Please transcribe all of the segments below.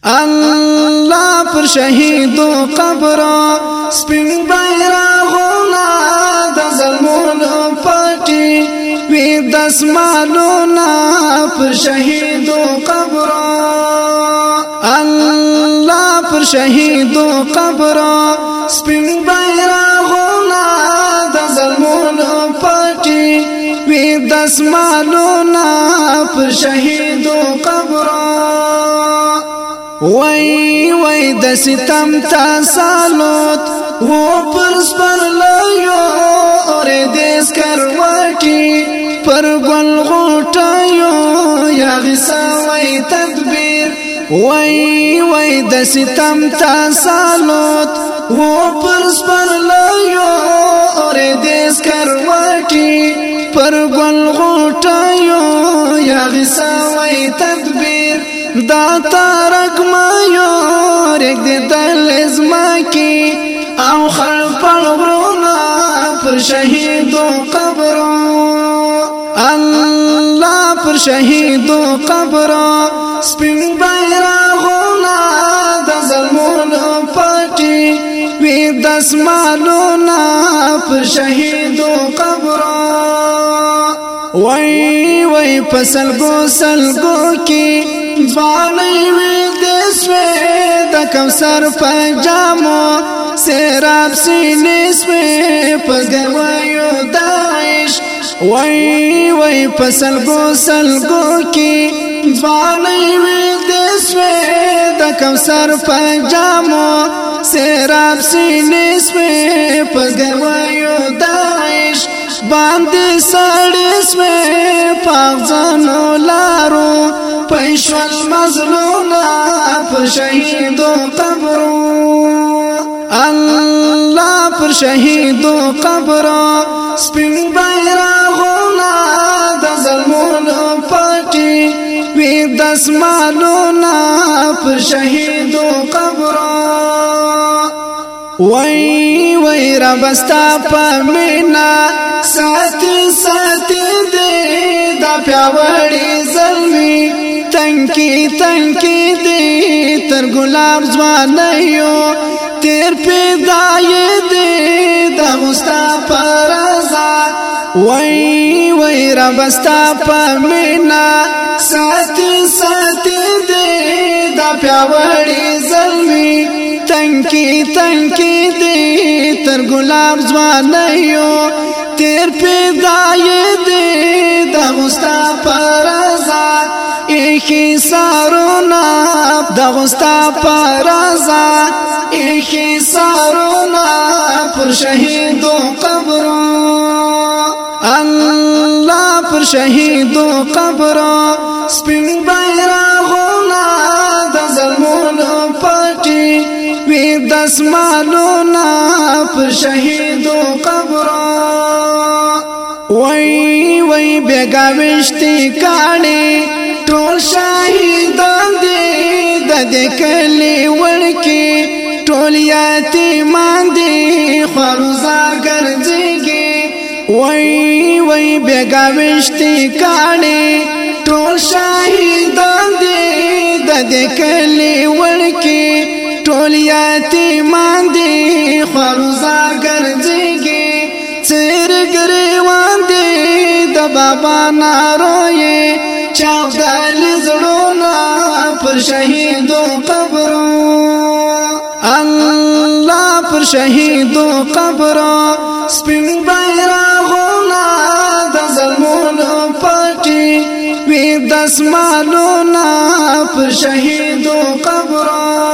الله پر شهیدو قبر سپین بیرغونه د زلمونو پټي وی دسمالونه پر شهیدو قبر الله پر شهیدو قبر سپین بیرغونه د زلمونو پټي وی دسمالونه پر شهیدو قبر وای وای د ستم تاسالوت و پر سپر لایو اور دیس کروټي پر ګل غټایو یا غسا وای تدبیر وای وای د ستم تاسالوت و پر سپر لایو اور دیس کروټي پر ګل غټایو یا غسا وای تدبیر دا تارک مایو رک دی دل ازما کی او خلف الغرونا پر شهیدو قبر الله پر شهیدو قبر سپین بیرغونه د زلمونو پټي وی دسمالونه پر شهیدو قبر وای وای پسلګو سلګو کی ځواني وی دسوي د کوثر پجامو سراب سینې سوي پګوایو داعش وای وای پسلګو سلګو کی ځواني وی دسوي د کوثر پجامو سراب سینې سوي پګوایو داعش باندې سړې سوي پاغزانو لارو پښول مظلومه پر شهیدو قبر الله پر شهیدو قبر سپین بیرغونه د زلمونو پټي وی دسمالونه پر شهیدو قبر وای وای ربستا پمینا ساتي ساتي دې دا پیاوړي زلمي تنکی تنکی دی تر گلاب زوانیو تیر پیدای دی دا مصطفی رضا وای وای ربستا پمینا ساتي ساتي دی دا پیاوړي زلمی تنکی تنکی دی تر گلاب زوانیو تیر پیدای دی دا مصطفی رضا ایخی سارونا دغستا پرازا ایخی سارونا پر شهیدو قبر الله پر شهیدو قبر سپین بیرغونه د زلمونو پټي وی دسمالونه پر شهیدو قبر وای وای بیگاوشتی کانی ټول شهیدان دي د دې کلی ورکی ټول یتیمان دي خروزار ګرځيږي وای وای بیگاوشتي کانی ټول شهیدان دي د دې کلی ورکی ټول یتیمان دي خروزار ګرځيږي چیر ګریوان دي د بابا ناروي چاودل زړونه پر شهیدو قبر الله پر شهیدو قبر سپین بیرغونه د زلمونو پټي وی دسمالونه پر شهیدو قبر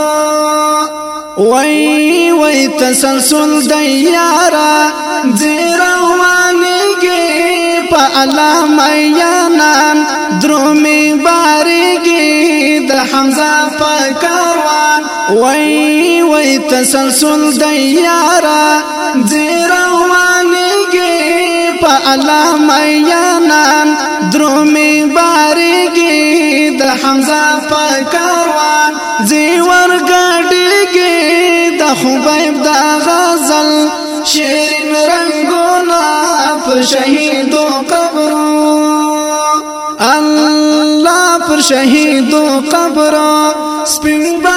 وای وای تسلسل د یارا زیروانیږي په علامه یانان درومي بارګي د حمزه په کاروان وای وای تسلسل د یارا زیروانیږي په علامه یانان درومي بارګي د حمزه په کاروان زیور ګډيږي د خبيب د غزل شیرین رنگونه پر شهیدو قبر الله پر شهیدو قبر سپین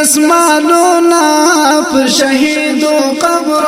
دسمالونا پر شهیدو قبر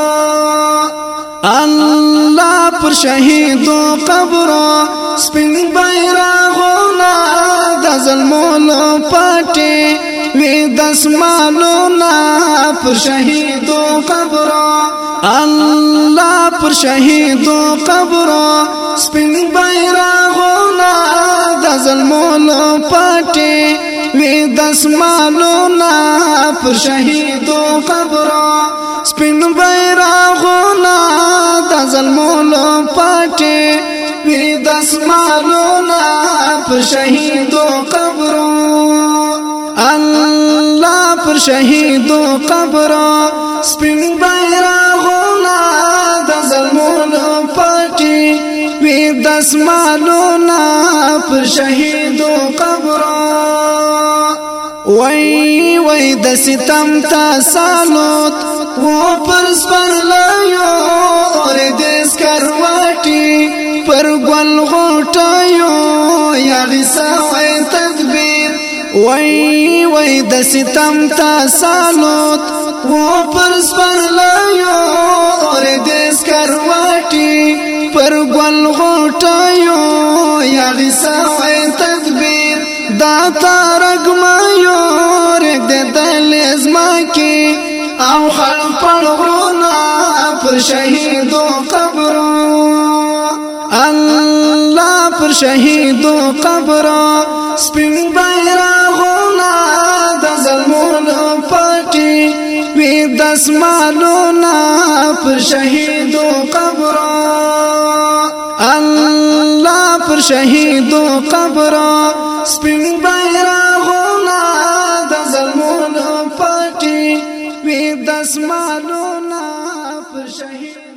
الله پر شهیدو قبر سپین بیرغونه د ظلمونو پټي وی دسمالونا پر شهیدو قبر الله پر شهیدو قبر سپین بیرغونه د ظلمونو پټي وی دسمالونا پر شهیدو قبر سپین بیرغونه د ظلمونو پټي وی دسمالونا پر شهیدو قبر الله پر شهیدو قبر سپین بیرغونه د ظلمونو پټي وی دسمالونا پر شهیدو قبر وای وای د ستم تسالوت و پر سپرلایو اور دس کرواټي پر ګل غټایو یاري سوي تدبیر وای وای د ستم تسالوت و پر سپرلایو اور دس کرواټي پر ګل غټایو یاري سوي تدبیر دا تارګ مایو رګ د دلزما کی او خلق پړغرونا پر شهیدو قبر الله پر شهیدو قبر سپین بیرغونه د ظلمونو پټي وی دسمالونا پر شهیدو قبر الله پر شهیدو قبر سپین بیرغونه د ظلمونو پټي وی دسمالونا پر شهیدو